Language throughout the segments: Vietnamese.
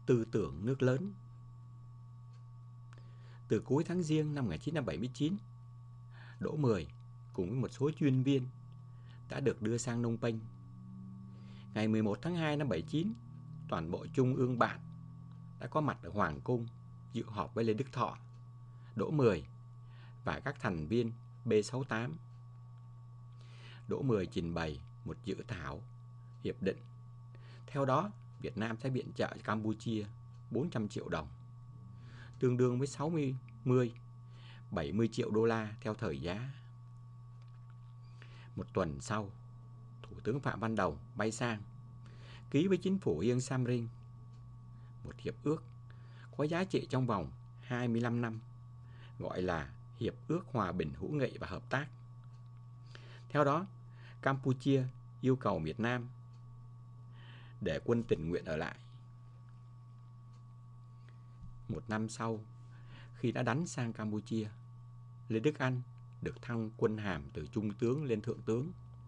tư tưởng nước lớn. Từ cuối tháng Giêng năm 1979, Đỗ Mười cùng với một số chuyên viên đã được đưa sang Phnom Penh. Ngày 11 tháng 2 năm 79, toàn bộ Trung ương Bạn đã có mặt ở Hoàng Cung dự họp với Lê Đức Thọ, Đỗ Mười và các thành viên B68. Đỗ Mười trình bày một dự thảo hiệp định. Theo đó, Việt Nam sẽ viện trợ cho Campuchia 400 triệu đồng, tương đương với 70 triệu đô la theo thời giá. Một tuần sau, Thủ tướng Phạm Văn Đồng bay sang, ký với chính phủ Ieng Sam Ring một hiệp ước có giá trị trong vòng 25 năm, gọi là Hiệp ước Hòa bình hữu nghị và hợp tác. Theo đó, Campuchia yêu cầu Việt Nam để quân tình nguyện ở lại. Một năm sau, khi đã đánh sang Campuchia, Lê Đức Anh được thăng quân hàm từ trung tướng lên thượng tướng.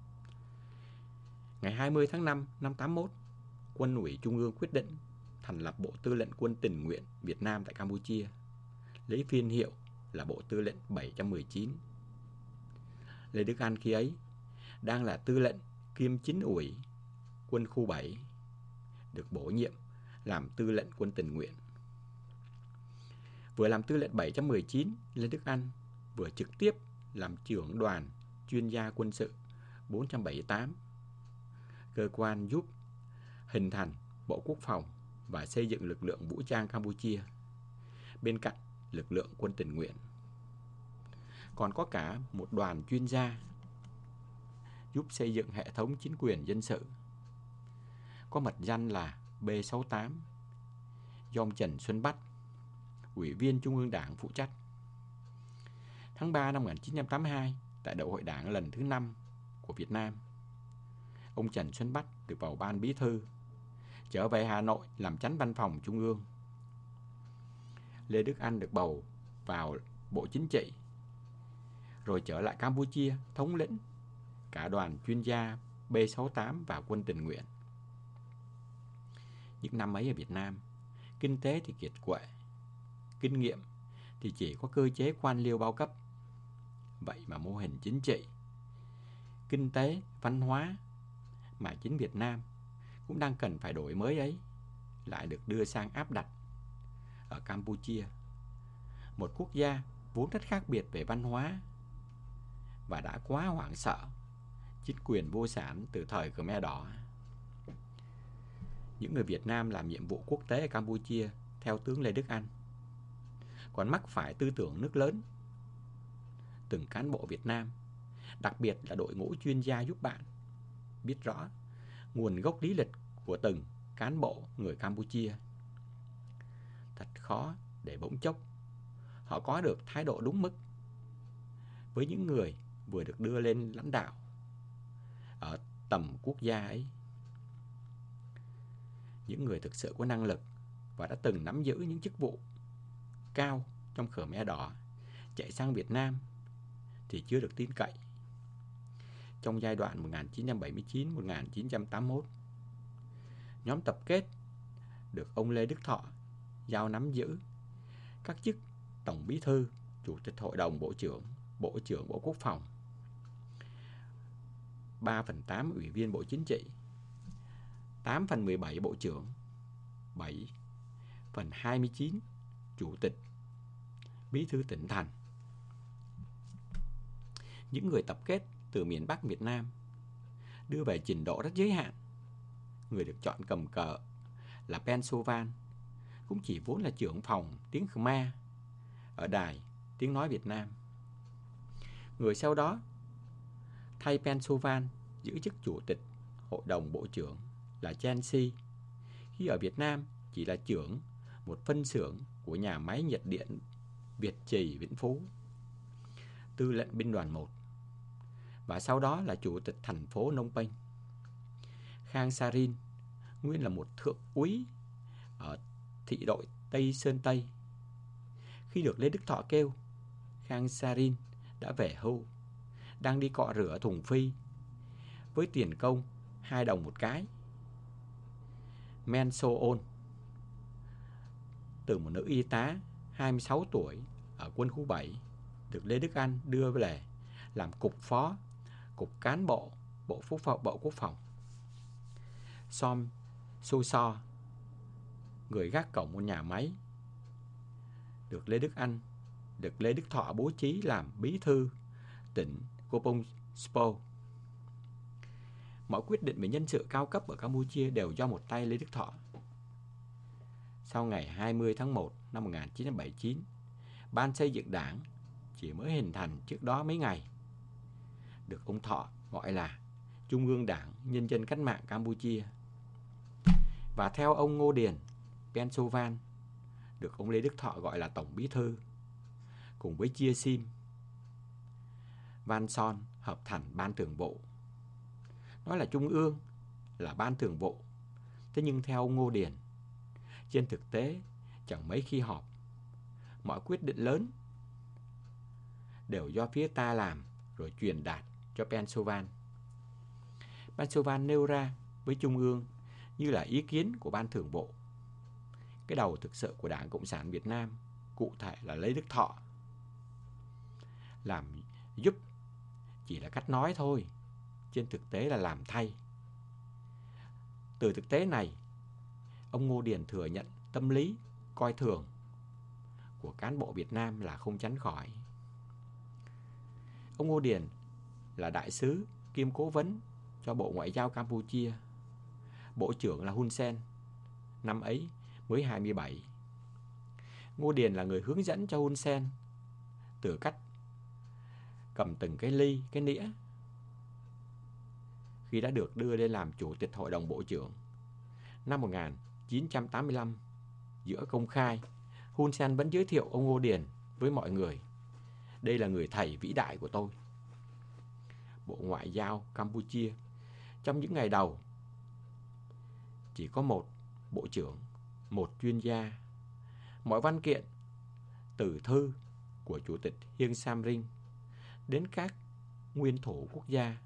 Ngày 20 tháng 5 năm 81, Quân ủy Trung ương quyết định thành lập Bộ Tư lệnh Quân tình nguyện Việt Nam tại Campuchia, lấy phiên hiệu là Bộ Tư lệnh 719. Lê Đức Anh khi ấy đang là tư lệnh kiêm chính ủy quân khu 7, được bổ nhiệm làm tư lệnh quân tình nguyện. Vừa làm tư lệnh 719, Lê Đức Anh vừa trực tiếp làm trưởng đoàn chuyên gia quân sự 478, cơ quan giúp hình thành Bộ Quốc phòng và xây dựng lực lượng vũ trang Campuchia, bên cạnh lực lượng quân tình nguyện. Còn có cả một đoàn chuyên gia giúp xây dựng hệ thống chính quyền dân sự, có mật danh là B68, do ông Trần Xuân Bách, Ủy viên Trung ương Đảng phụ trách. Tháng 3 năm 1982, tại Đại hội Đảng lần thứ 5 của Việt Nam, ông Trần Xuân Bách được vào ban bí thư, trở về Hà Nội làm chánh văn phòng Trung ương. Lê Đức Anh được bầu vào Bộ Chính trị, rồi trở lại Campuchia thống lĩnh cả đoàn chuyên gia B68 và quân tình nguyện. Những năm ấy ở Việt Nam, kinh tế thì kiệt quệ, kinh nghiệm thì chỉ có cơ chế quan liêu bao cấp. Vậy mà mô hình chính trị, kinh tế, văn hóa mà chính Việt Nam cũng đang cần phải đổi mới ấy lại được đưa sang áp đặt ở Campuchia, một quốc gia vốn rất khác biệt về văn hóa và đã quá hoảng sợ chính quyền vô sản từ thời Khmer Đỏ. Những người Việt Nam làm nhiệm vụ quốc tế ở Campuchia theo tướng Lê Đức Anh còn mắc phải tư tưởng nước lớn. Từng cán bộ Việt Nam, đặc biệt là đội ngũ chuyên gia giúp bạn, biết rõ nguồn gốc lý lịch của từng cán bộ người Campuchia. Thật khó để bỗng chốc họ có được thái độ đúng mức với những người vừa được đưa lên lãnh đạo ở tầm quốc gia ấy. Những người thực sự có năng lực và đã từng nắm giữ những chức vụ cao trong Khmer Đỏ chạy sang Việt Nam thì chưa được tin cậy. Trong giai đoạn 1979-1981, nhóm tập kết được ông Lê Đức Thọ giao nắm giữ các chức Tổng Bí thư, Chủ tịch Hội đồng Bộ trưởng Bộ Quốc phòng, 3/8 Ủy viên Bộ Chính trị, 8/17 Bộ trưởng, 7/29 Chủ tịch, Bí thư tỉnh thành. Những người tập kết từ miền Bắc Việt Nam đưa về trình độ rất giới hạn. Người được chọn cầm cờ là Pen Sovan cũng chỉ vốn là trưởng phòng tiếng Khmer ở đài Tiếng Nói Việt Nam. Người sau đó thay Pen Sovan giữ chức Chủ tịch Hội đồng Bộ trưởng là Chen Si, khi ở Việt Nam chỉ là trưởng một phân xưởng của nhà máy nhiệt điện Việt Trì Vĩnh Phú, tư lệnh binh đoàn 1, và sau đó là Chủ tịch thành phố Phnom Penh. Khang Sarin nguyên là một thượng úy ở thị đội Tây Sơn Tây. Khi được Lê Đức Thọ kêu, Khang Sarin đã về hưu, đang đi cọ rửa thùng phi với tiền công 2 đồng một cái. Men So On từ một nữ y tá 26 tuổi ở quân khu 7 được Lê Đức Anh đưa về làm cục phó, cục cán bộ, Bộ Quốc phòng. Som Sô So, người gác cổng một nhà máy, được Lê Đức Thọ bố trí làm bí thư tỉnh Kopong Spo. Mọi quyết định về nhân sự cao cấp ở Campuchia đều do một tay Lê Đức Thọ. Sau ngày 20 tháng 1 năm 1979, Ban xây dựng đảng chỉ mới hình thành trước đó mấy ngày, được ông Thọ gọi là Trung ương Đảng Nhân dân Cách mạng Campuchia. Và theo ông Ngô Điền Pensovan, được ông Lê Đức Thọ gọi là Tổng Bí thư, cùng với Chia Sim Van Son hợp thành Ban Thường vụ. Nói là Trung ương, là Ban Thường vụ, thế nhưng theo ông Ngô Điền, trên thực tế chẳng mấy khi họp. Mọi quyết định lớn đều do phía ta làm rồi truyền đạt cho Pensovan. Pensovan nêu ra với Trung ương như là ý kiến của Ban Thường vụ. Cái đầu thực sự của Đảng Cộng sản Việt Nam, cụ thể là Lê Đức Thọ, làm giúp chỉ là cách nói thôi, trên thực tế là làm thay. Từ thực tế này, ông Ngô Điền thừa nhận tâm lý coi thường của cán bộ Việt Nam là không tránh khỏi. Ông Ngô Điền là đại sứ kiêm cố vấn cho Bộ Ngoại giao Campuchia. Bộ trưởng là Hun Sen, năm ấy mới 27. Ngô Điền là người hướng dẫn cho Hun Sen từ cách cầm từng cái ly, cái nĩa. Khi đã được đưa lên làm Chủ tịch Hội đồng Bộ trưởng năm 1985, giữa công khai, Hun Sen vẫn giới thiệu ông Ngô Điền với mọi người. Đây là người thầy vĩ đại của tôi. Bộ Ngoại giao Campuchia trong những ngày đầu chỉ có một bộ trưởng, một chuyên gia. Mọi văn kiện từ thư của Chủ tịch Hiêng Samrin đến các nguyên thủ quốc gia,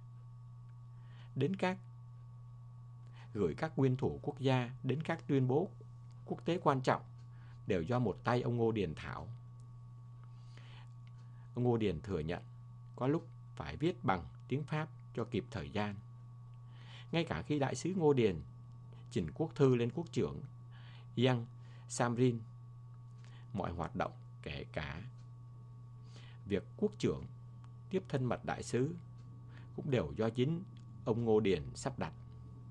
gửi các nguyên thủ quốc gia đến các tuyên bố quốc tế quan trọng đều do một tay ông Ngô Điền thảo. Ông Ngô Điền thừa nhận có lúc phải viết bằng tiếng Pháp cho kịp thời gian. Ngay cả khi đại sứ Ngô Điền trình quốc thư lên quốc trưởng Ieng Samrin, mọi hoạt động kể cả việc quốc trưởng tiếp thân mật đại sứ cũng đều do chính ông Ngô Điền sắp đặt.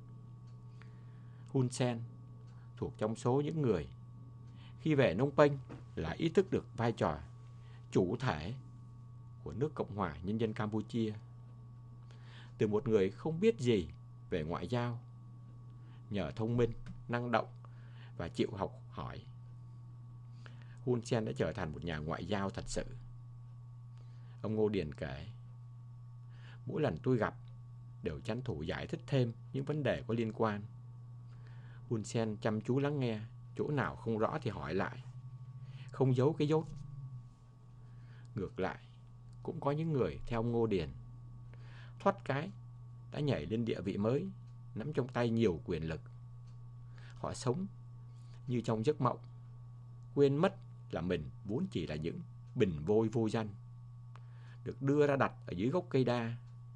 Hun Sen thuộc trong số những người khi về Phnom Penh là ý thức được vai trò chủ thể của nước Cộng hòa Nhân dân Campuchia. Từ một người không biết gì về ngoại giao, nhờ thông minh, năng động và chịu học hỏi, Hun Sen đã trở thành một nhà ngoại giao thật sự. Ông Ngô Điền kể, mỗi lần tôi gặp đều tranh thủ giải thích thêm những vấn đề có liên quan. Hun Sen chăm chú lắng nghe, chỗ nào không rõ thì hỏi lại, không giấu cái dốt. Ngược lại, cũng có những người theo ông Ngô Điền thoát cái đã nhảy lên địa vị mới, nắm trong tay nhiều quyền lực. Họ sống như trong giấc mộng, quên mất là mình vốn chỉ là những bình vôi vô danh, được đưa ra đặt ở dưới gốc cây đa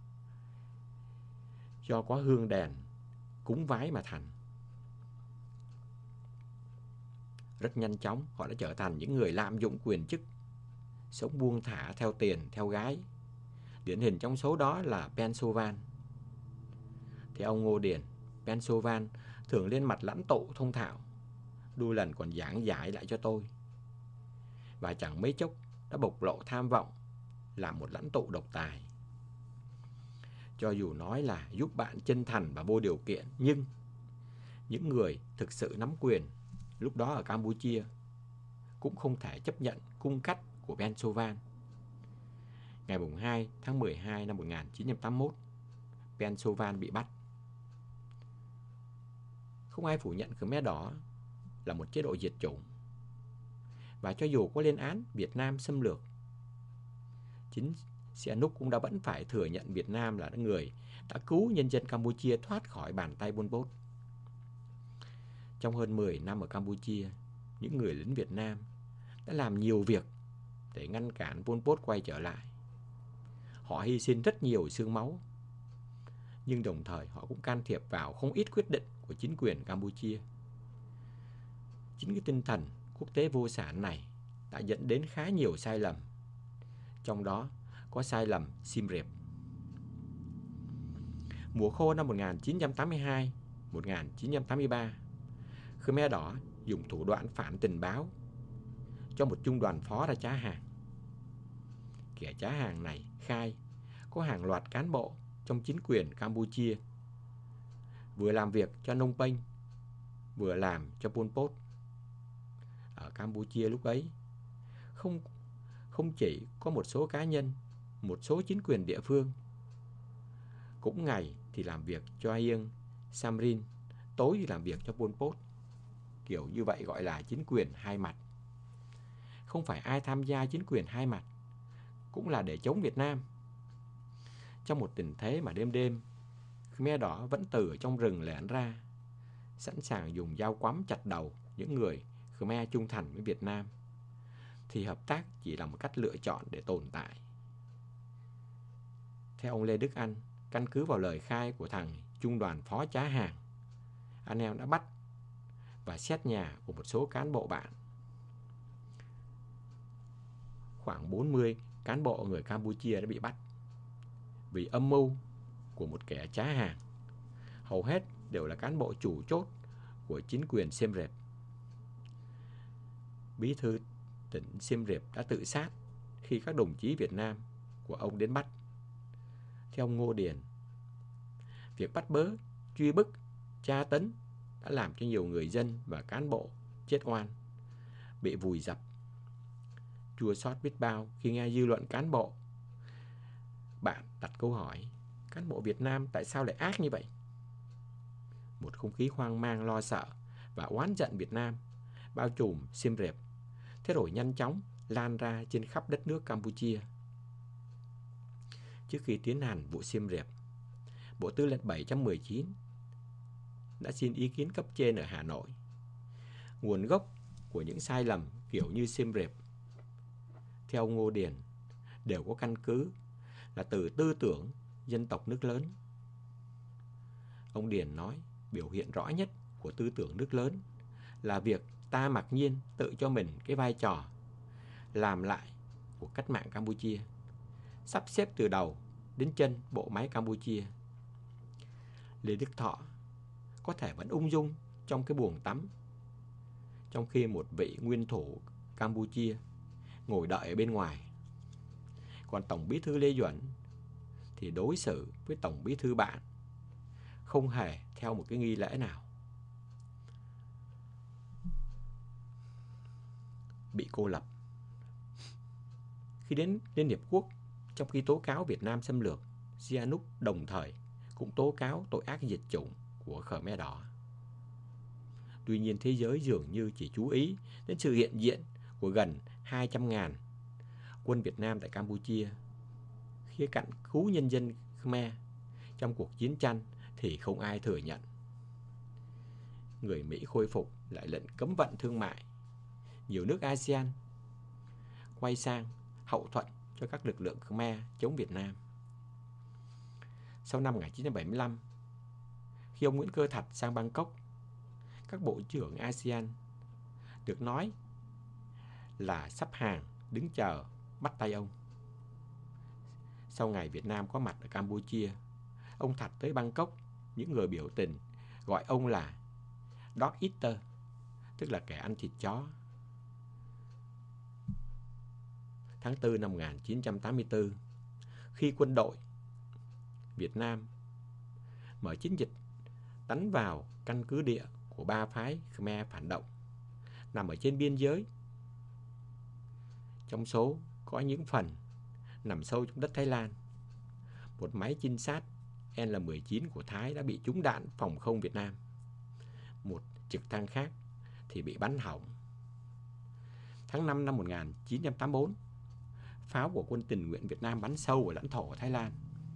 do có hương đèn cúng vái mà thành. Rất nhanh chóng họ đã trở thành những người lạm dụng quyền chức, sống buông thả theo tiền, theo gái. Điển hình trong số đó là Pensovan. Theo ông Ngô Điền, Pensovan thường lên mặt lãnh tụ thông thạo, đôi lần còn giảng giải lại cho tôi. Và chẳng mấy chốc đã bộc lộ tham vọng làm một lãnh tụ độc tài. Cho dù nói là giúp bạn chân thành và vô điều kiện, nhưng những người thực sự nắm quyền lúc đó ở Campuchia cũng không thể chấp nhận cung cách của Pensovan. Ngày 2 tháng 12 năm 1981, Pensovan bị bắt. Không ai phủ nhận Khmer Đỏ là một chế độ diệt chủng. Và cho dù có lên án Việt Nam xâm lược, chính Sihanouk cũng đã vẫn phải thừa nhận Việt Nam là người đã cứu nhân dân Campuchia thoát khỏi bàn tay Pol Pot. Trong hơn 10 năm ở Campuchia, những người lính Việt Nam đã làm nhiều việc để ngăn cản Pol Pot quay trở lại. Họ hy sinh rất nhiều xương máu, nhưng đồng thời họ cũng can thiệp vào không ít quyết định của chính quyền Campuchia. Chính cái tinh thần quốc tế vô sản này đã dẫn đến khá nhiều sai lầm, trong đó có sai lầm Siem Reap. Mùa khô năm 1982-1983, Khmer Đỏ dùng thủ đoạn phản tình báo cho một trung đoàn phó ra trá hàng. Kẻ trá hàng này khai có hàng loạt cán bộ trong chính quyền Campuchia vừa làm việc cho Phnom Penh, vừa làm cho Pol Pot. Ở Campuchia lúc ấy không chỉ có một số cá nhân, một số chính quyền địa phương, cũng ngày thì làm việc cho Ieng Samrin, tối thì làm việc cho Pol Pot. Kiểu như vậy gọi là chính quyền hai mặt. Không phải ai tham gia chính quyền hai mặt cũng là để chống Việt Nam. Trong một tình thế mà đêm đêm Khmer Đỏ vẫn từ trong rừng lẻn ra, sẵn sàng dùng dao quắm chặt đầu những người Khmer trung thành với Việt Nam, thì hợp tác chỉ là một cách lựa chọn để tồn tại. Theo ông Lê Đức Anh, căn cứ vào lời khai của thằng trung đoàn phó trá hàng, anh em đã bắt và xét nhà của một số cán bộ bạn. Khoảng 40 cán bộ người Campuchia đã bị bắt vì âm mưu của một kẻ trá hàng. Hầu hết đều là cán bộ chủ chốt của chính quyền Siem Reap. Bí thư tỉnh Siem Reap đã tự sát khi các đồng chí Việt Nam của ông đến bắt. Theo ông Ngô Điền, việc bắt bớ, truy bức, tra tấn đã làm cho nhiều người dân và cán bộ chết oan, bị vùi dập. Chua xót biết bao khi nghe dư luận cán bộ bạn đặt câu hỏi: cán bộ Việt Nam tại sao lại ác như vậy? Một không khí hoang mang, lo sợ và oán giận Việt Nam bao trùm Siem Reap, thế rồi nhanh chóng lan ra trên khắp đất nước Campuchia. Trước khi tiến hành vụ Siem Reap, Bộ Tư lệnh 719 đã xin ý kiến cấp trên ở Hà Nội. Nguồn gốc của những sai lầm kiểu như Siem Reap, theo ông Ngô Điền, đều có căn cứ là từ tư tưởng dân tộc nước lớn. Ông Điền nói biểu hiện rõ nhất của tư tưởng nước lớn là việc ta mặc nhiên tự cho mình cái vai trò làm lại của cách mạng Campuchia, sắp xếp từ đầu đến chân bộ máy Campuchia. Lê Đức Thọ có thể vẫn ung dung trong cái buồng tắm, trong khi một vị nguyên thủ Campuchia ngồi đợi ở bên ngoài. Còn Tổng Bí thư Lê Duẩn thì đối xử với Tổng Bí thư bạn không hề theo một cái nghi lễ nào. Bị cô lập. Khi đến Liên Hiệp Quốc, trong khi tố cáo Việt Nam xâm lược, Sihanouk đồng thời cũng tố cáo tội ác diệt chủng của Khmer Đỏ. Tuy nhiên thế giới dường như chỉ chú ý đến sự hiện diện của gần 200.000 quân Việt Nam tại Campuchia. Khía cạnh cứu nhân dân Khmer trong cuộc chiến tranh thì không ai thừa nhận. Người Mỹ khôi phục lại lệnh cấm vận thương mại. Nhiều nước ASEAN quay sang hậu thuẫn cho các lực lượng Khmer chống Việt Nam. Sau năm 1975, khi ông Nguyễn Cơ Thạch sang Bangkok, các bộ trưởng ASEAN được nói là sắp hàng đứng chờ bắt tay ông. Sau ngày Việt Nam có mặt ở Campuchia, ông Thạch tới Bangkok, những người biểu tình gọi ông là Dog Eater, tức là kẻ ăn thịt chó. Tháng 4 năm 1984, khi quân đội Việt Nam mở chiến dịch đánh vào căn cứ địa của ba phái Khmer phản động nằm ở trên biên giới, trong số có những phần nằm sâu trong đất Thái Lan, một máy trinh sát L-19 của Thái đã bị trúng đạn phòng không Việt Nam. Một trực thăng khác thì bị bắn hỏng. Tháng 5 năm 1984, pháo của quân tình nguyện Việt Nam bắn sâu vào lãnh thổ của Thái Lan.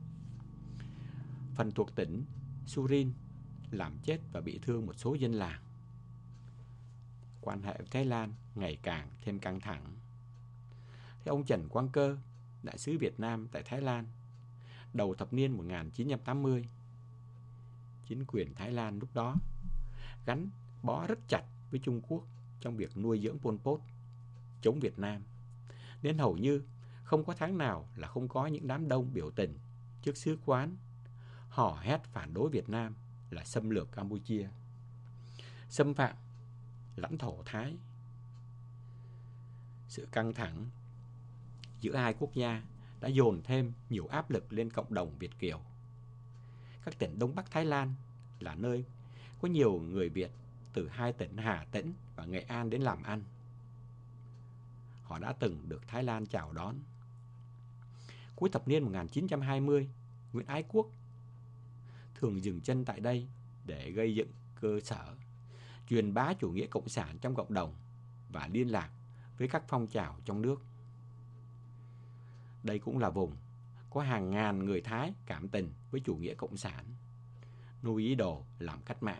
Phần thuộc tỉnh Surin làm chết và bị thương một số dân làng. quan hệ với Thái Lan ngày càng thêm căng thẳng. Theo ông Trần Quang Cơ, đại sứ Việt Nam tại Thái Lan, đầu thập niên 1980, chính quyền Thái Lan lúc đó gắn bó rất chặt với Trung Quốc trong việc nuôi dưỡng Pol Pot chống Việt Nam, nên hầu như không có tháng nào là không có những đám đông biểu tình trước sứ quán hò hét phản đối Việt Nam là xâm lược Campuchia, xâm phạm lãnh thổ Thái. Sự căng thẳng giữa hai quốc gia đã dồn thêm nhiều áp lực lên cộng đồng Việt kiều. Các tỉnh Đông Bắc Thái Lan là nơi có nhiều người Việt từ hai tỉnh Hà Tĩnh và Nghệ An đến làm ăn. Họ đã từng được Thái Lan chào đón. Cuối thập niên 1920, Nguyễn Ái Quốc thường dừng chân tại đây để gây dựng cơ sở, truyền bá chủ nghĩa cộng sản trong cộng đồng và liên lạc với các phong trào trong nước. Đây cũng là vùng có hàng ngàn người Thái cảm tình với chủ nghĩa cộng sản, nuôi ý đồ làm cách mạng.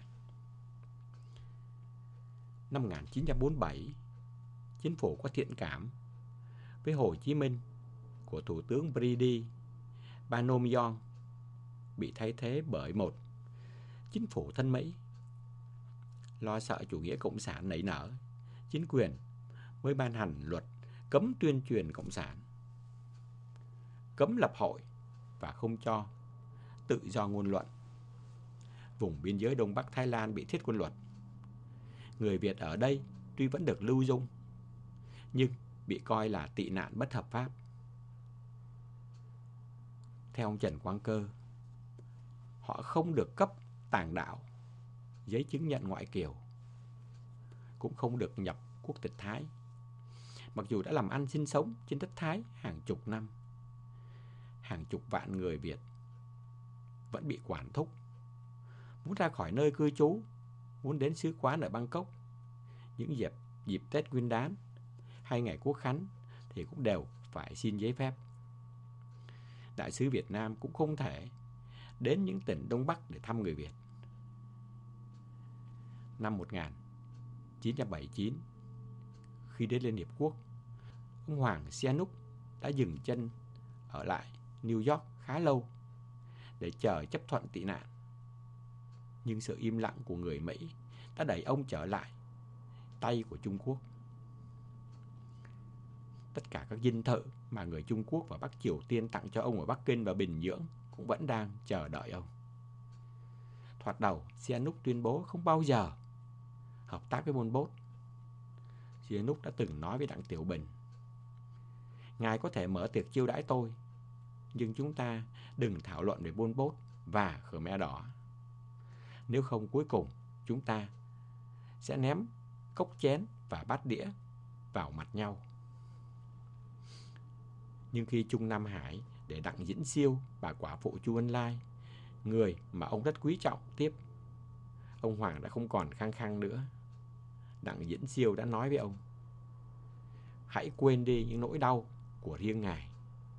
Năm 1947, chính phủ có thiện cảm với Hồ Chí Minh của Thủ tướng Pridi Banomyong bị thay thế bởi một chính phủ thân Mỹ. Lo sợ chủ nghĩa cộng sản nảy nở, chính quyền mới ban hành luật cấm tuyên truyền cộng sản, cấm lập hội và không cho tự do ngôn luận. Vùng biên giới Đông Bắc Thái Lan bị thiết quân luật. Người Việt ở đây tuy vẫn được lưu dung, nhưng bị coi là tị nạn bất hợp pháp. Theo ông Trần Quang Cơ, họ không được cấp tàng đạo, giấy chứng nhận ngoại kiều, cũng không được nhập quốc tịch Thái. Mặc dù đã làm ăn sinh sống trên đất Thái hàng chục năm, hàng chục vạn người Việt vẫn bị quản thúc. Muốn ra khỏi nơi cư trú, muốn đến sứ quán ở Bangkok, những dịp Tết Nguyên đán hay ngày Quốc khánh thì cũng đều phải xin giấy phép. Đại sứ Việt Nam cũng không thể đến những tỉnh Đông Bắc để thăm người Việt. Năm 1979, khi đến Liên Hiệp Quốc, ông Hoàng Sihanouk đã dừng chân ở lại New York khá lâu để chờ chấp thuận tị nạn. Nhưng sự im lặng của người Mỹ đã đẩy ông trở lại tay của Trung Quốc. Tất cả các dinh thự mà người Trung Quốc và Bắc Triều Tiên tặng cho ông ở Bắc Kinh và Bình Nhưỡng cũng vẫn đang chờ đợi ông. Thoạt đầu, Sihanouk tuyên bố không bao giờ hợp tác với Pol Pot. Sihanouk đã từng nói với Đặng Tiểu Bình: "Ngài có thể mở tiệc chiêu đãi tôi, nhưng chúng ta đừng thảo luận về Pol Pot và Khmer Đỏ. Nếu không, cuối cùng chúng ta sẽ ném cốc chén và bát đĩa vào mặt nhau." Nhưng khi Trung Nam Hải để Đặng Diễn Siêu và quả phụ Chu Ân Lai, người mà ông rất quý trọng, tiếp, ông Hoàng đã không còn khăng khăng nữa. Đặng Diễn Siêu đã nói với ông: "Hãy quên đi những nỗi đau của riêng ngài."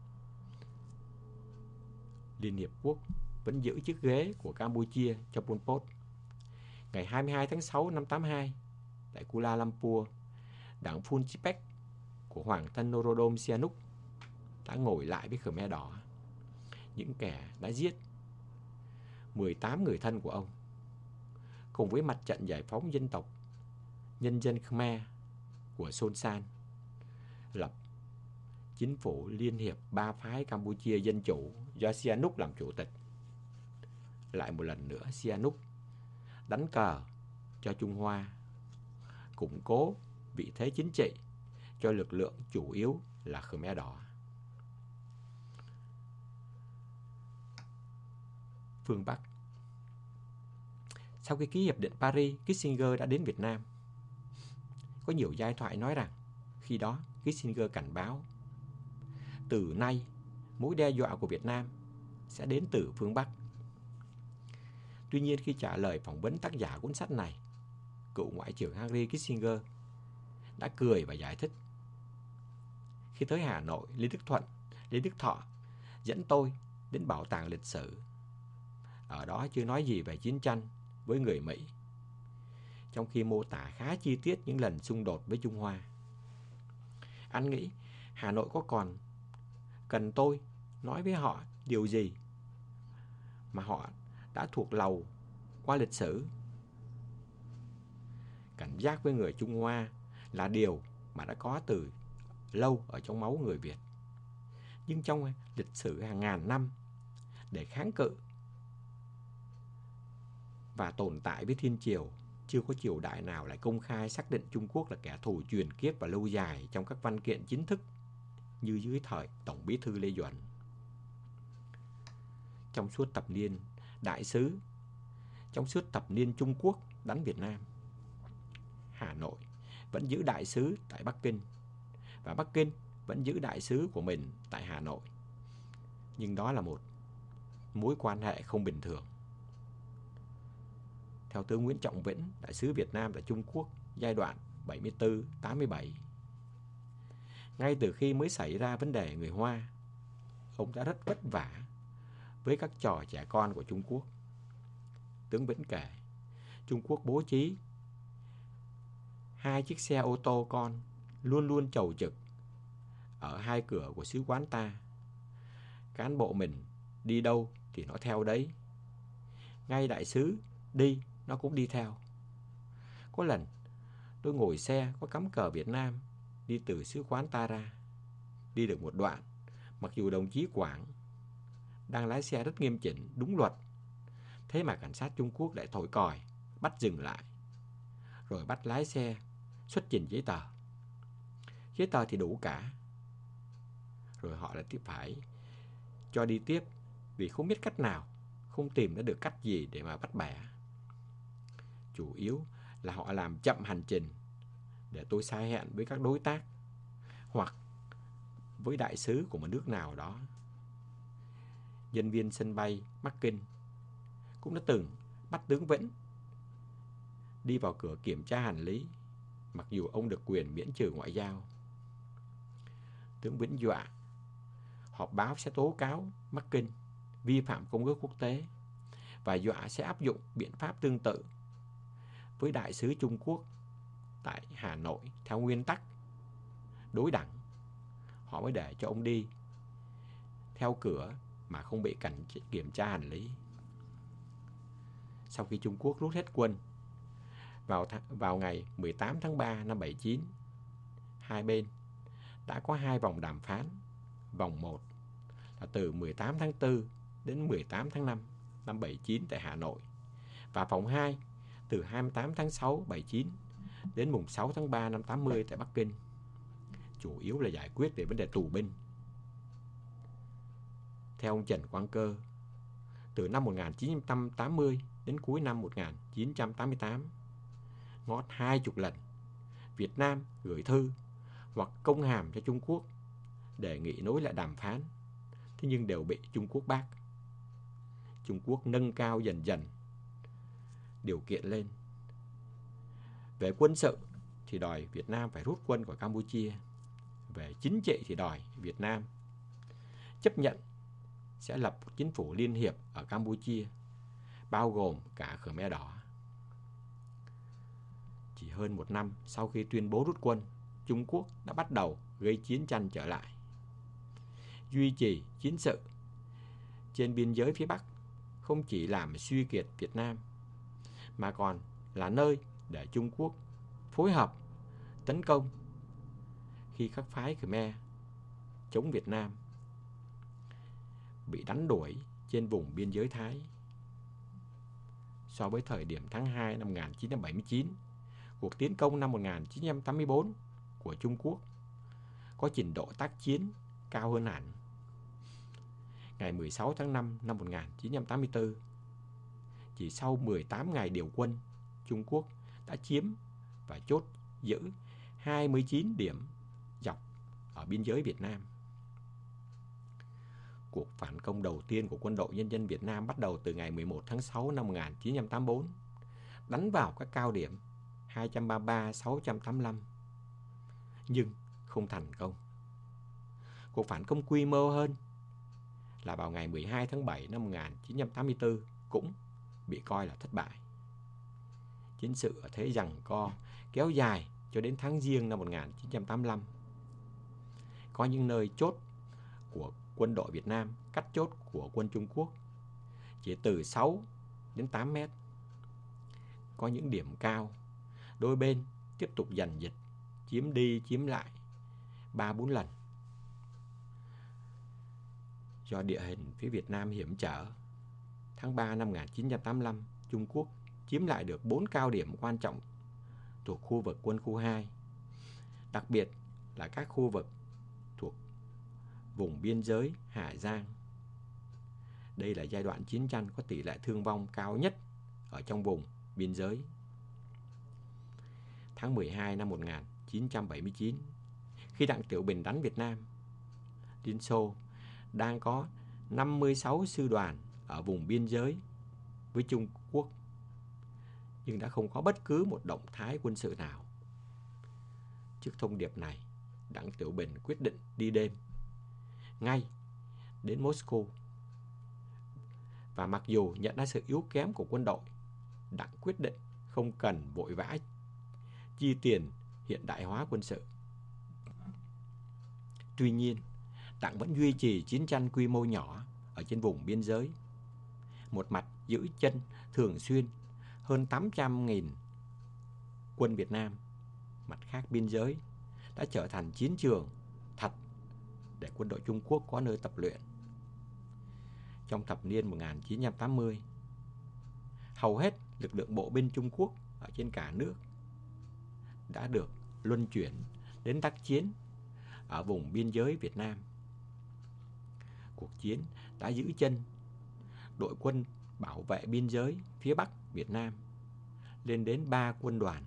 Liên Hiệp Quốc vẫn giữ chiếc ghế của Campuchia cho Pol Pot. Ngày 22 tháng 6 năm 82, tại Kuala Lumpur, đảng Funchipek của Hoàng thân Norodom Sihanouk đã ngồi lại với Khmer Đỏ, những kẻ đã giết 18 người thân của ông, cùng với mặt trận giải phóng dân tộc nhân dân Khmer của Son San, lập chính phủ liên hiệp ba phái Campuchia Dân Chủ do Sihanouk làm chủ tịch. Lại một lần nữa, Sihanouk đánh cờ cho Trung Hoa, củng cố vị thế chính trị cho lực lượng chủ yếu là Khmer Đỏ. Phương Bắc. Sau khi ký hiệp định Paris, Kissinger đã đến Việt Nam. Có nhiều giai thoại nói rằng khi đó Kissinger cảnh báo: từ nay, mối đe dọa của Việt Nam sẽ đến từ phương Bắc. Tuy nhiên, khi trả lời phỏng vấn tác giả cuốn sách này, cựu Ngoại trưởng Henry Kissinger đã cười và giải thích: khi tới Hà Nội, Lê Đức Thọ dẫn tôi đến bảo tàng lịch sử. Ở đó chưa nói gì về chiến tranh với người Mỹ. trong khi mô tả khá chi tiết những lần xung đột với Trung Hoa. Anh nghĩ Hà Nội có còn cần tôi nói với họ điều gì mà họ đã thuộc lầu qua lịch sử. Cảnh giác với người Trung Hoa là điều mà đã có từ lâu ở trong máu người Việt. Nhưng trong lịch sử hàng ngàn năm, để kháng cự và tồn tại với thiên triều, chưa có triều đại nào lại công khai xác định Trung Quốc là kẻ thù truyền kiếp và lâu dài trong các văn kiện chính thức như dưới thời Tổng Bí thư Lê Duẩn. Trong suốt thập niên Trung Quốc đánh Việt Nam, Hà Nội vẫn giữ đại sứ tại Bắc Kinh và Bắc Kinh vẫn giữ đại sứ của mình tại Hà Nội. Nhưng đó là một mối quan hệ không bình thường. Theo tướng Nguyễn Trọng Vĩnh, đại sứ Việt Nam tại Trung Quốc giai đoạn 74-87, ngay từ khi mới xảy ra vấn đề người Hoa, ông đã rất vất vả với các trò trẻ con của Trung Quốc. Tướng Vĩnh kể, Trung Quốc bố trí 2 chiếc xe ô tô con luôn luôn chầu trực ở 2 cửa của sứ quán ta. Cán bộ mình đi đâu thì nó theo đấy. Ngay đại sứ đi, nó cũng đi theo. Có lần tôi ngồi xe có cắm cờ Việt Nam đi từ sứ quán ta ra. Đi được một đoạn, mặc dù đồng chí Quảng đang lái xe rất nghiêm chỉnh, đúng luật, thế mà cảnh sát Trung Quốc lại thổi còi, bắt dừng lại, rồi bắt lái xe xuất trình giấy tờ. Giấy tờ thì đủ cả, rồi họ lại phải cho đi tiếp vì không biết cách nào, không tìm ra được cách gì để mà bắt bẻ. Chủ yếu là họ làm chậm hành trình để tôi sai hẹn với các đối tác hoặc với đại sứ của một nước nào đó. Nhân viên sân bay Bắc Kinh cũng đã từng bắt tướng Vĩnh đi vào cửa kiểm tra hành lý, mặc dù ông được quyền miễn trừ ngoại giao. Tướng Vĩnh dọa họp báo sẽ tố cáo Bắc Kinh vi phạm công ước quốc tế và dọa sẽ áp dụng biện pháp tương tự với đại sứ Trung Quốc tại Hà Nội theo nguyên tắc đối đẳng. Họ mới để cho ông đi theo cửa mà không bị kiểm tra hành lý. Sau khi Trung Quốc rút hết quân vào ngày 18 tháng 3 năm 79, hai bên đã có 2 vòng đàm phán. Vòng 1 là từ 18 tháng 4 đến 18 tháng 5 năm 79 tại Hà Nội, và vòng 2 từ 28 tháng 6 79 đến mùng 6 tháng 3 năm 80 tại Bắc Kinh, chủ yếu là giải quyết về vấn đề tù binh. Theo ông Trần Quang Cơ, từ năm 1980 đến cuối năm 1988, ngót 20 lần, Việt Nam gửi thư hoặc công hàm cho Trung Quốc đề nghị nối lại đàm phán, thế nhưng đều bị Trung Quốc bác. Trung Quốc nâng cao dần dần điều kiện lên. Về quân sự thì đòi Việt Nam phải rút quân khỏi Campuchia. Về chính trị thì đòi Việt Nam chấp nhận sẽ lập một chính phủ liên hiệp ở Campuchia, bao gồm cả Khmer Đỏ. Chỉ hơn 1 năm sau khi tuyên bố rút quân, Trung Quốc đã bắt đầu gây chiến tranh trở lại. Duy trì chiến sự trên biên giới phía Bắc không chỉ làm suy kiệt Việt Nam, mà còn là nơi để Trung Quốc phối hợp tấn công khi các phái Khmer chống Việt Nam bị đánh đuổi trên vùng biên giới Thái. So với thời điểm tháng 2 năm 1979, cuộc tiến công năm 1984 của Trung Quốc có trình độ tác chiến cao hơn hẳn. Ngày 16 tháng 5 năm 1984, chỉ sau 18 ngày điều quân, Trung Quốc đã chiếm và chốt giữ 29 điểm dọc ở biên giới Việt Nam. Cuộc phản công đầu tiên của Quân đội Nhân dân Việt Nam bắt đầu từ ngày 11 tháng 6 năm 1984, đánh vào các cao điểm 233, 685, nhưng không thành công. Cuộc phản công quy mô hơn là vào ngày 12 tháng 7 năm 1984 cũng bị coi là thất bại. chiến sự ở thế giằng co kéo dài cho đến tháng Giêng năm 1985. Có những nơi chốt của quân đội Việt Nam cách chốt của quân Trung Quốc chỉ từ 6 đến 8 mét. Có những điểm cao, đôi bên tiếp tục giành giật, chiếm đi chiếm lại 3-4 lần. Do địa hình phía Việt Nam hiểm trở, tháng 3 năm 1985, Trung Quốc chiếm lại được 4 cao điểm quan trọng thuộc khu vực quân khu 2, đặc biệt là các khu vực thuộc vùng biên giới Hà Giang. Đây là giai đoạn chiến tranh có tỷ lệ thương vong cao nhất ở trong vùng biên giới. Tháng 12 năm 1979, khi Đặng Tiểu Bình đánh Việt Nam, Liên Xô đang có 56 sư đoàn ở vùng biên giới với Trung Quốc, nhưng đã không có bất cứ một động thái quân sự nào. Trước thông điệp này, Đặng Tiểu Bình quyết định đi đêm ngay đến Moscow. Và mặc dù nhận ra sự yếu kém của quân đội, Đặng quyết định không cần vội vã chi tiền hiện đại hóa quân sự. Tuy nhiên, Đặng vẫn duy trì chiến tranh quy mô nhỏ ở trên vùng biên giới. Một mặt giữ chân thường xuyên hơn 800.000 quân Việt Nam, mặt khác biên giới đã trở thành chiến trường thật để quân đội Trung Quốc có nơi tập luyện. Trong thập niên 1980, hầu hết lực lượng bộ binh Trung Quốc ở trên cả nước đã được luân chuyển đến tác chiến ở vùng biên giới Việt Nam. Cuộc chiến đã giữ chân đội quân bảo vệ biên giới phía Bắc Việt Nam lên đến 3 quân đoàn,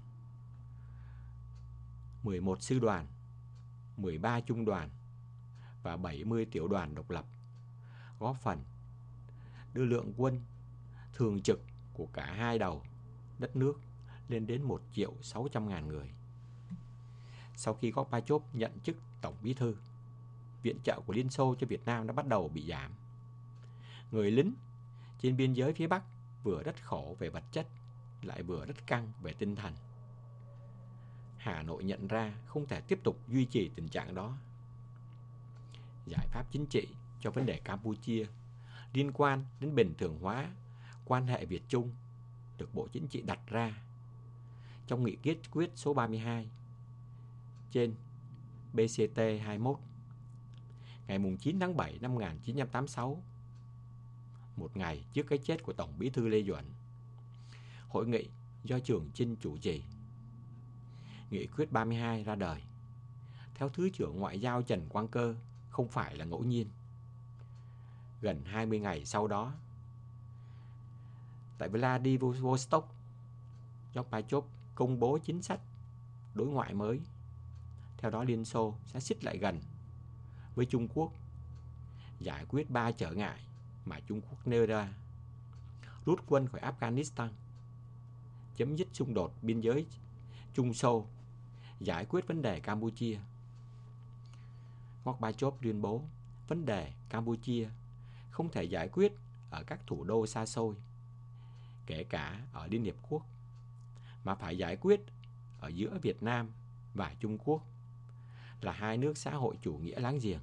11 sư đoàn, 13 trung đoàn và 70 tiểu đoàn độc lập, góp phần đưa lượng quân thường trực của cả hai đầu đất nước lên đến 1.600.000 người. Sau khi Gorbachev nhận chức Tổng Bí thư, viện trợ của Liên Xô cho Việt Nam đã bắt đầu bị giảm. Người lính trên biên giới phía Bắc vừa rất khổ về vật chất, lại vừa rất căng về tinh thần. Hà Nội nhận ra không thể tiếp tục duy trì tình trạng đó. Giải pháp chính trị cho vấn đề Campuchia liên quan đến bình thường hóa quan hệ Việt-Trung được Bộ Chính trị đặt ra trong nghị quyết số 32 trên BCT-21 ngày 9 tháng 7 năm 1986, một ngày trước cái chết của Tổng Bí thư Lê Duẩn. Hội nghị do Trường Chinh chủ trì. Nghị quyết 32 ra đời theo Thứ trưởng Ngoại giao Trần Quang Cơ không phải là ngẫu nhiên. Gần 20 ngày sau đó, tại Vladivostok, Gorbachev công bố chính sách đối ngoại mới. Theo đó, Liên Xô sẽ xích lại gần với Trung Quốc, giải quyết 3 trở ngại mà Trung Quốc nêu ra: rút quân khỏi Afghanistan, chấm dứt xung đột biên giới Trung Xô, giải quyết vấn đề Campuchia. Gorbachev tuyên bố vấn đề Campuchia không thể giải quyết ở các thủ đô xa xôi, kể cả ở Liên Hiệp Quốc, mà phải giải quyết ở giữa Việt Nam và Trung Quốc, là hai nước xã hội chủ nghĩa láng giềng.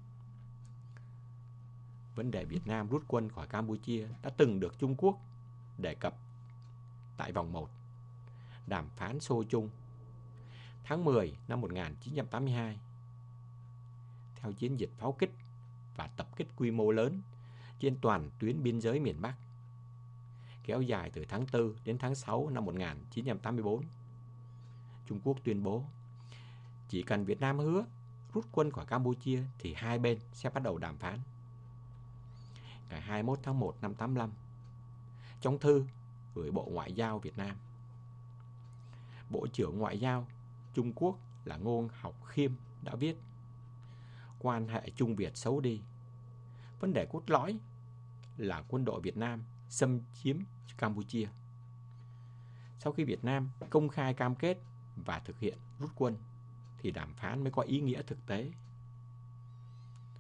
Vấn đề Việt Nam rút quân khỏi Campuchia đã từng được Trung Quốc đề cập tại vòng 1 đàm phán Xô Trung tháng 10 năm 1982. Theo chiến dịch pháo kích và tập kích quy mô lớn trên toàn tuyến biên giới miền Bắc, kéo dài từ tháng 4 đến tháng 6 năm 1984, Trung Quốc tuyên bố chỉ cần Việt Nam hứa rút quân khỏi Campuchia thì hai bên sẽ bắt đầu đàm phán. Ngày 21 tháng 1 năm 85, trong thư gửi Bộ Ngoại giao Việt Nam, Bộ trưởng Ngoại giao Trung Quốc là Ngô Học Khiêm đã viết: quan hệ Trung Việt xấu đi. Vấn đề cốt lõi là quân đội Việt Nam xâm chiếm Campuchia. Sau khi Việt Nam công khai cam kết và thực hiện rút quân thì đàm phán mới có ý nghĩa thực tế.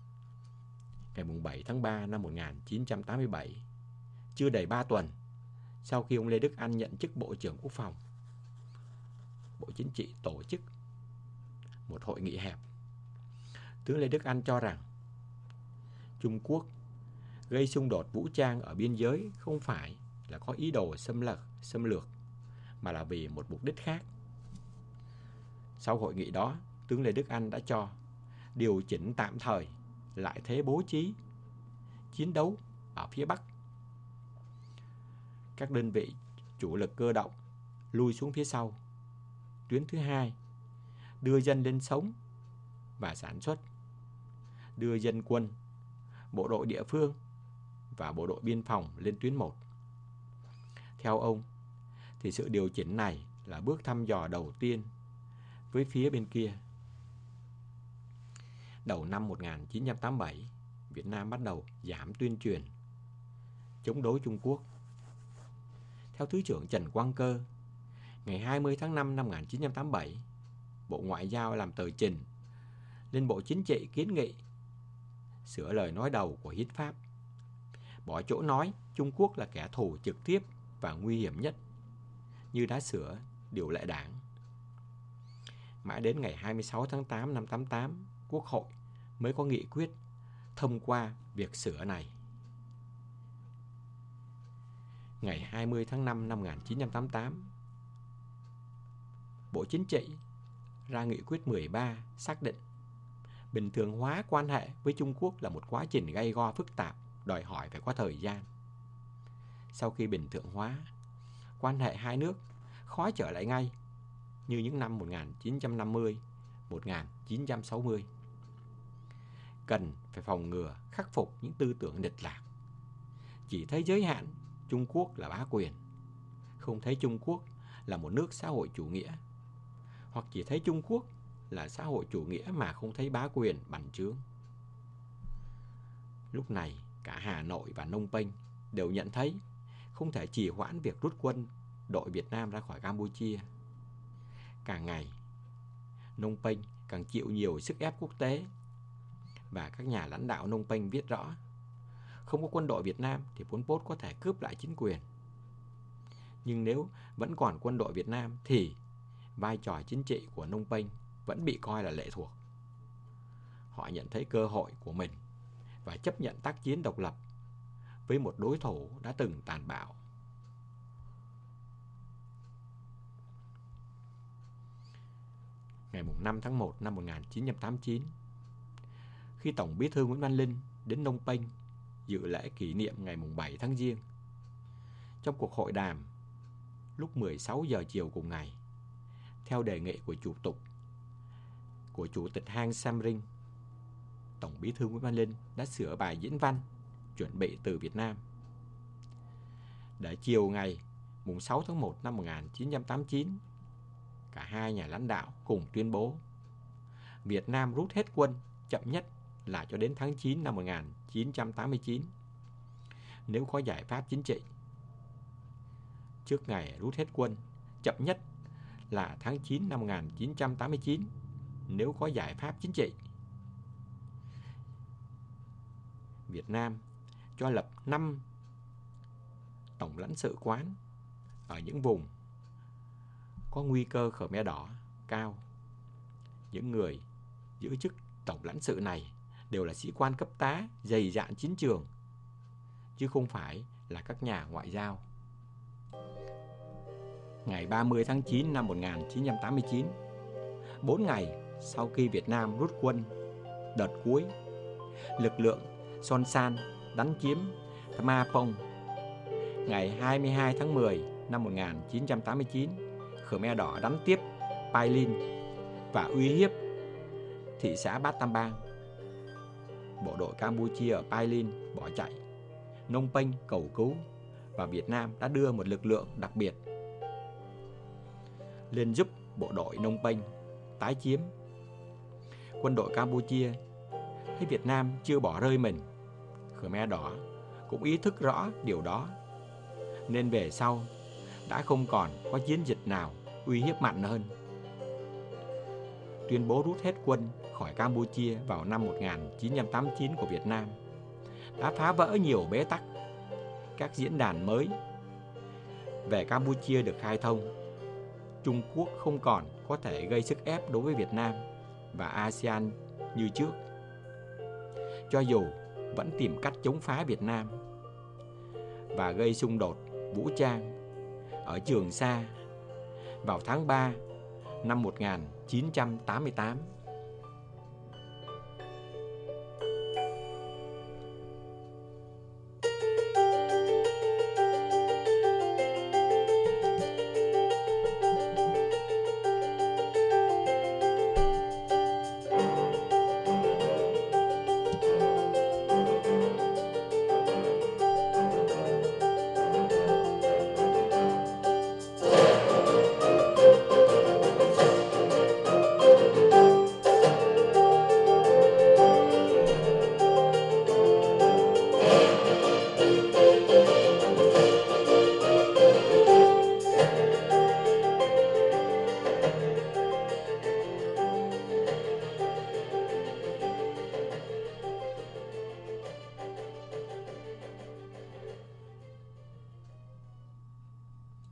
Ngày 7 tháng 3 năm 1987, chưa đầy 3 tuần sau khi ông Lê Đức Anh nhận chức Bộ trưởng Quốc phòng, Bộ Chính trị tổ chức một hội nghị hẹp. Tướng Lê Đức Anh cho rằng Trung Quốc gây xung đột vũ trang ở biên giới không phải là có ý đồ xâm lược, mà là vì một mục đích khác. Sau hội nghị đó, tướng Lê Đức Anh đã cho điều chỉnh tạm thời lại thế bố trí chiến đấu ở phía Bắc. Các đơn vị chủ lực cơ động lui xuống phía sau. Tuyến thứ hai, đưa dân lên sống và sản xuất. Đưa dân quân, bộ đội địa phương và bộ đội biên phòng lên tuyến 1. Theo ông, thì sự điều chỉnh này là bước thăm dò đầu tiên với phía bên kia. Đầu năm 1987, Việt Nam bắt đầu giảm tuyên truyền chống đối Trung Quốc. Theo Thứ trưởng Trần Quang Cơ, ngày 20 tháng 5 năm 1987, Bộ Ngoại giao làm tờ trình lên Bộ Chính trị kiến nghị sửa lời nói đầu của hiến pháp, bỏ chỗ nói Trung Quốc là kẻ thù trực tiếp và nguy hiểm nhất, như đã sửa điều lệ đảng. Mãi đến ngày 26 tháng 8 năm 88, Quốc hội mới có nghị quyết thông qua việc sửa này. Ngày 20 tháng 5 năm 1988, Bộ Chính trị ra nghị quyết 13 xác định bình thường hóa quan hệ với Trung Quốc là một quá trình gay go phức tạp, đòi hỏi phải có thời gian. Sau khi bình thường hóa, quan hệ hai nước khó trở lại ngay như những năm 1950, 1960. Cần phải phòng ngừa, khắc phục những tư tưởng lệch lạc. Chỉ thấy giới hạn Trung Quốc là bá quyền, không thấy Trung Quốc là một nước xã hội chủ nghĩa, hoặc chỉ thấy Trung Quốc là xã hội chủ nghĩa mà không thấy bá quyền bành trướng. Lúc này, cả Hà Nội và Phnom Penh đều nhận thấy không thể trì hoãn việc rút quân đội Việt Nam ra khỏi Campuchia. Càng ngày, Phnom Penh càng chịu nhiều sức ép quốc tế, và các nhà lãnh đạo Phnom Penh viết rõ, không có quân đội Việt Nam thì Pol Pot có thể cướp lại chính quyền. Nhưng nếu vẫn còn quân đội Việt Nam thì vai trò chính trị của Phnom Penh vẫn bị coi là lệ thuộc. Họ nhận thấy cơ hội của mình và chấp nhận tác chiến độc lập với một đối thủ đã từng tàn bạo. Ngày 5 tháng 1 năm 1989, khi Tổng Bí thư Nguyễn Văn Linh đến Phnom Penh dự lễ kỷ niệm ngày 7 tháng Giêng, trong cuộc hội đàm lúc 16 giờ chiều cùng ngày, theo đề nghị của Chủ tịch Hang Samrin, Tổng Bí thư Nguyễn Văn Linh đã sửa bài diễn văn chuẩn bị từ Việt Nam. Để chiều ngày 6 tháng 1 năm 1989, cả hai nhà lãnh đạo cùng tuyên bố Việt Nam rút hết quân chậm nhất là cho đến tháng 9 năm 1989 nếu có giải pháp chính trị. Trước ngày rút hết quân chậm nhất là tháng 9 năm 1989 nếu có giải pháp chính trị. Việt Nam cho lập 5 tổng lãnh sự quán ở những vùng có nguy cơ Khmer Đỏ cao. Những người giữ chức tổng lãnh sự này đều là sĩ quan cấp tá dày dạn chiến trường, chứ không phải là các nhà ngoại giao. Ngày 30 tháng 9 năm 1989, 4 ngày sau khi Việt Nam rút quân đợt cuối, lực lượng Son San đánh chiếm Phra Phong. Ngày 22 tháng 10 năm 1989, Khmer Đỏ đánh tiếp Pai Lin và uy hiếp thị xã Battambang. Bộ đội Campuchia ở Pai Lin bỏ chạy, Phnom Penh cầu cứu và Việt Nam đã đưa một lực lượng đặc biệt lên giúp bộ đội Phnom Penh tái chiếm. Quân đội Campuchia thấy Việt Nam chưa bỏ rơi mình, Khmer Đỏ cũng ý thức rõ điều đó, nên về sau đã không còn có chiến dịch nào uy hiếp mạnh hơn. Tuyên bố rút hết quân khỏi Campuchia vào năm 1989 của Việt Nam đã phá vỡ nhiều bế tắc. Các diễn đàn mới về Campuchia được khai thông, Trung Quốc không còn có thể gây sức ép đối với Việt Nam và ASEAN như trước. Cho dù vẫn tìm cách chống phá Việt Nam và gây xung đột vũ trang ở Trường Sa vào tháng 3 năm 1988.